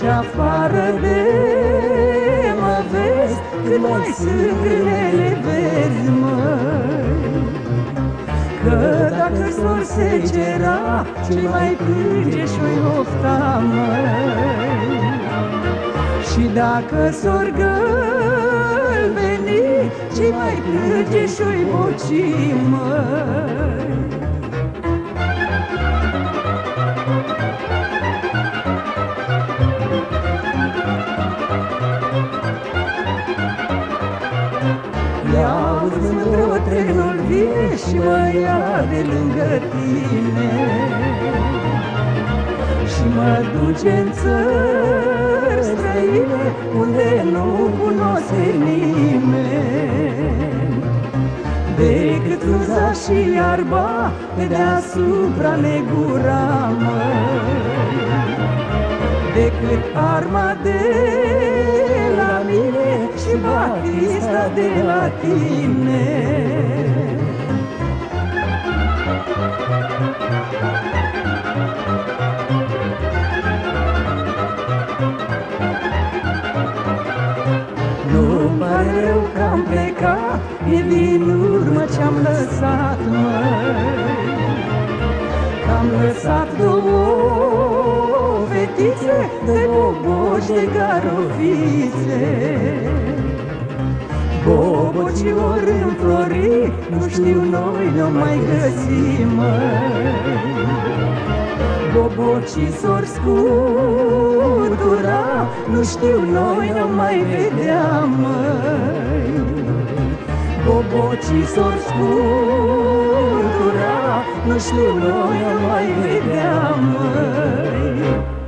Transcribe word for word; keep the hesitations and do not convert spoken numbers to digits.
Și afară de mă vezi, cât mai sunt grele verzi, măi. Că dacă s-or secera, ce mai plânge și-o-i ofta, măi. Și dacă s-or gălbeni, ce mai plânge și-o-i boci, măi. Ia-uzi, mândră, trenul vine și mă ia de lângă tine și mă duce-n țări străine, unde nu cunoaște nimeni, decât frunza și iarba pe deasupra negura, măi. Decât arma de la mine și batista de la tine. Nu-mi pare rău că am plecat, e din urmă ce-am lăsat, măi. Că-am lăsat două fetițe de boboci, de garofițe. Bobocii ori înflori, nu știu, noi ne-o mai găsim, măi. Bobocii s-or scutura, nu știu, noi ne-o mai vedeam, măi. Bobocii s-or scutura, nu știu, noi ne-o mai vedeam, măi.